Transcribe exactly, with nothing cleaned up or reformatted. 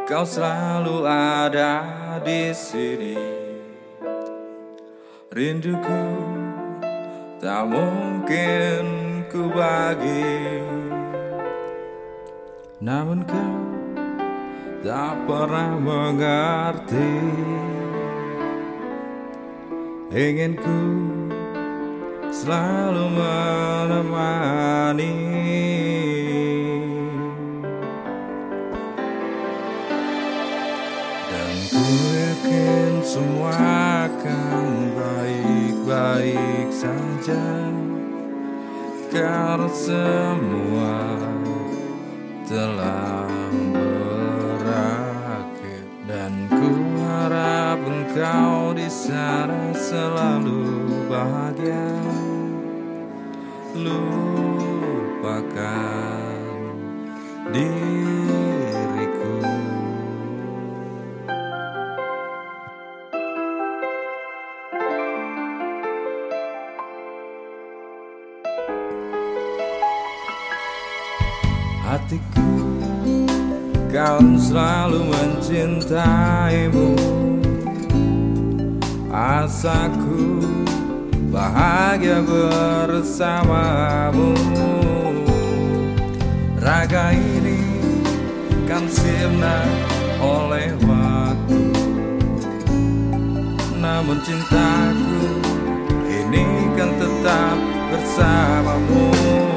kau selalu ada di sini. Rinduku tak mungkin ku bagi, namun kau tak pernah mengerti. Ingin ku selalu menemani, dan ku yakin semua akan baik-baik saja, karena semua telah berakhir. Dan ku harap engkau di sana selalu bahagia. Lupakan diriku. Hatiku kan selalu mencintaimu. Asaku bahagia bersamamu. Raga ini kan sirna oleh waktu, namun cintaku ini kan tetap bersamamu.